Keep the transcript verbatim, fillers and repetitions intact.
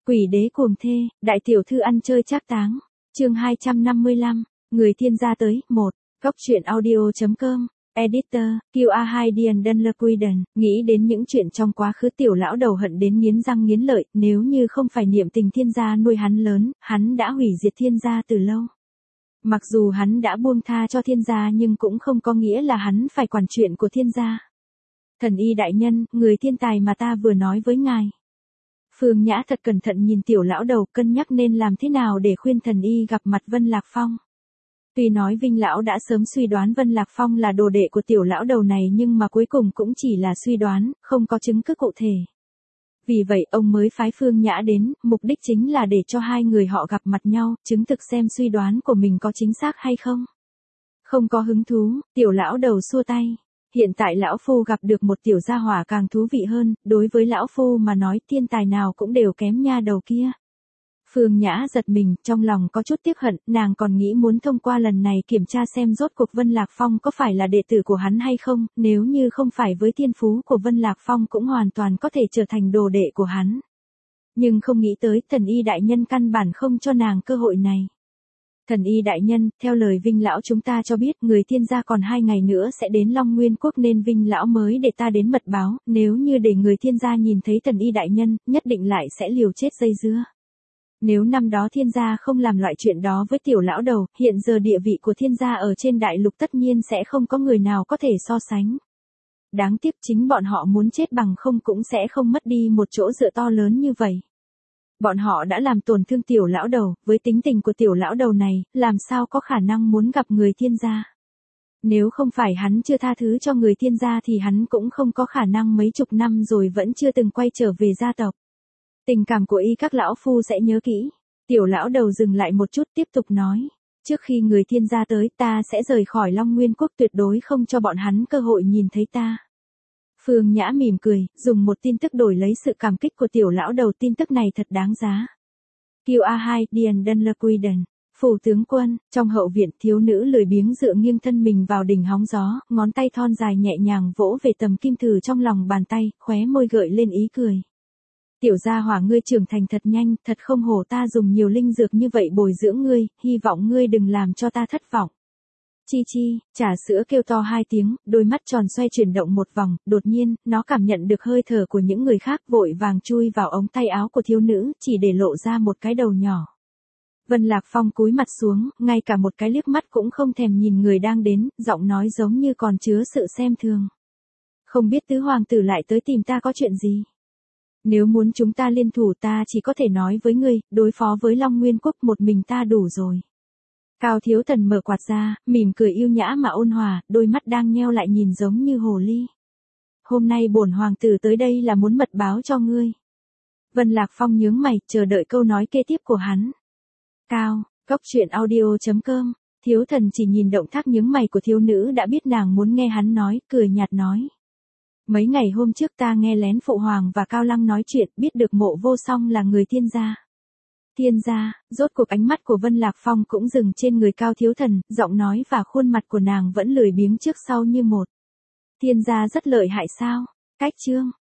Quỷ đế cuồng thê, đại tiểu thư ăn chơi trác táng. Chương hai trăm năm mươi lăm, người thiên gia tới. Một. Góc truyện audio chấm com. Editor, Q A hai Dian Dunlequiden, nghĩ đến những chuyện trong quá khứ tiểu lão đầu hận đến nghiến răng nghiến lợi, nếu như không phải niệm tình thiên gia nuôi hắn lớn, hắn đã hủy diệt thiên gia từ lâu. Mặc dù hắn đã buông tha cho thiên gia nhưng cũng không có nghĩa là hắn phải quản chuyện của thiên gia. Thần y đại nhân, người thiên tài mà ta vừa nói với ngài. Phương Nhã thật cẩn thận nhìn tiểu lão đầu, cân nhắc nên làm thế nào để khuyên thần y gặp mặt Vân Lạc Phong. Tuy nói Vinh lão đã sớm suy đoán Vân Lạc Phong là đồ đệ của tiểu lão đầu này nhưng mà cuối cùng cũng chỉ là suy đoán, không có chứng cứ cụ thể. Vì vậy ông mới phái Phương Nhã đến, mục đích chính là để cho hai người họ gặp mặt nhau, chứng thực xem suy đoán của mình có chính xác hay không. Không có hứng thú, tiểu lão đầu xua tay. Hiện tại lão phu gặp được một tiểu gia hỏa càng thú vị hơn, đối với lão phu mà nói thiên tài nào cũng đều kém nha đầu kia. Phương Nhã giật mình, trong lòng có chút tiếc hận, nàng còn nghĩ muốn thông qua lần này kiểm tra xem rốt cuộc Vân Lạc Phong có phải là đệ tử của hắn hay không, nếu như không phải với thiên phú của Vân Lạc Phong cũng hoàn toàn có thể trở thành đồ đệ của hắn. Nhưng không nghĩ tới thần y đại nhân căn bản không cho nàng cơ hội này. Thần y đại nhân, theo lời Vinh lão chúng ta cho biết người thiên gia còn hai ngày nữa sẽ đến Long Nguyên Quốc nên Vinh lão mới để ta đến mật báo, nếu như để người thiên gia nhìn thấy thần y đại nhân, nhất định lại sẽ liều chết dây dưa. Nếu năm đó thiên gia không làm loại chuyện đó với tiểu lão đầu, hiện giờ địa vị của thiên gia ở trên đại lục tất nhiên sẽ không có người nào có thể so sánh. Đáng tiếc chính bọn họ muốn chết bằng không cũng sẽ không mất đi một chỗ dựa to lớn như vậy. Bọn họ đã làm tổn thương tiểu lão đầu, với tính tình của tiểu lão đầu này, làm sao có khả năng muốn gặp người thiên gia. Nếu không phải hắn chưa tha thứ cho người thiên gia thì hắn cũng không có khả năng mấy chục năm rồi vẫn chưa từng quay trở về gia tộc. Tình cảm của y các lão phu sẽ nhớ kỹ. Tiểu lão đầu dừng lại một chút tiếp tục nói. Trước khi người thiên gia tới ta sẽ rời khỏi Long Nguyên Quốc, tuyệt đối không cho bọn hắn cơ hội nhìn thấy ta. Phương Nhã mỉm cười, dùng một tin tức đổi lấy sự cảm kích của tiểu lão đầu, tin tức này thật đáng giá. Q A hai Dian Dunlequiden, phủ tướng quân, trong hậu viện thiếu nữ lười biếng dựa nghiêng thân mình vào đỉnh hóng gió, ngón tay thon dài nhẹ nhàng vỗ về tầm kim thử trong lòng bàn tay, khóe môi gợi lên ý cười. Tiểu gia hỏa ngươi trưởng thành thật nhanh, thật không hổ ta dùng nhiều linh dược như vậy bồi dưỡng ngươi, hy vọng ngươi đừng làm cho ta thất vọng. Chi chi, trà sữa kêu to hai tiếng, đôi mắt tròn xoay chuyển động một vòng, đột nhiên, nó cảm nhận được hơi thở của những người khác vội vàng chui vào ống tay áo của thiếu nữ, chỉ để lộ ra một cái đầu nhỏ. Vân Lạc Phong cúi mặt xuống, ngay cả một cái liếc mắt cũng không thèm nhìn người đang đến, giọng nói giống như còn chứa sự xem thường. Không biết tứ hoàng tử lại tới tìm ta có chuyện gì? Nếu muốn chúng ta liên thủ ta chỉ có thể nói với ngươi, đối phó với Long Nguyên Quốc một mình ta đủ rồi. Cao Thiếu Thần mở quạt ra, mỉm cười yêu nhã mà ôn hòa, đôi mắt đang nheo lại nhìn giống như hồ ly. Hôm nay bổn hoàng tử tới đây là muốn mật báo cho ngươi. Vân Lạc Phong nhướng mày, chờ đợi câu nói kế tiếp của hắn. Cao, góc truyện audio chấm com, Thiếu Thần chỉ nhìn động tác nhướng mày của thiếu nữ đã biết nàng muốn nghe hắn nói, cười nhạt nói. Mấy ngày hôm trước ta nghe lén Phụ Hoàng và Cao Lăng nói chuyện, biết được Mộ Vô Song là người thiên gia. Thiên gia, rốt cuộc ánh mắt của Vân Lạc Phong cũng dừng trên người Cao Thiếu Thần, giọng nói và khuôn mặt của nàng vẫn lười biếng trước sau như một. Thiên gia rất lợi hại sao? Cách chương,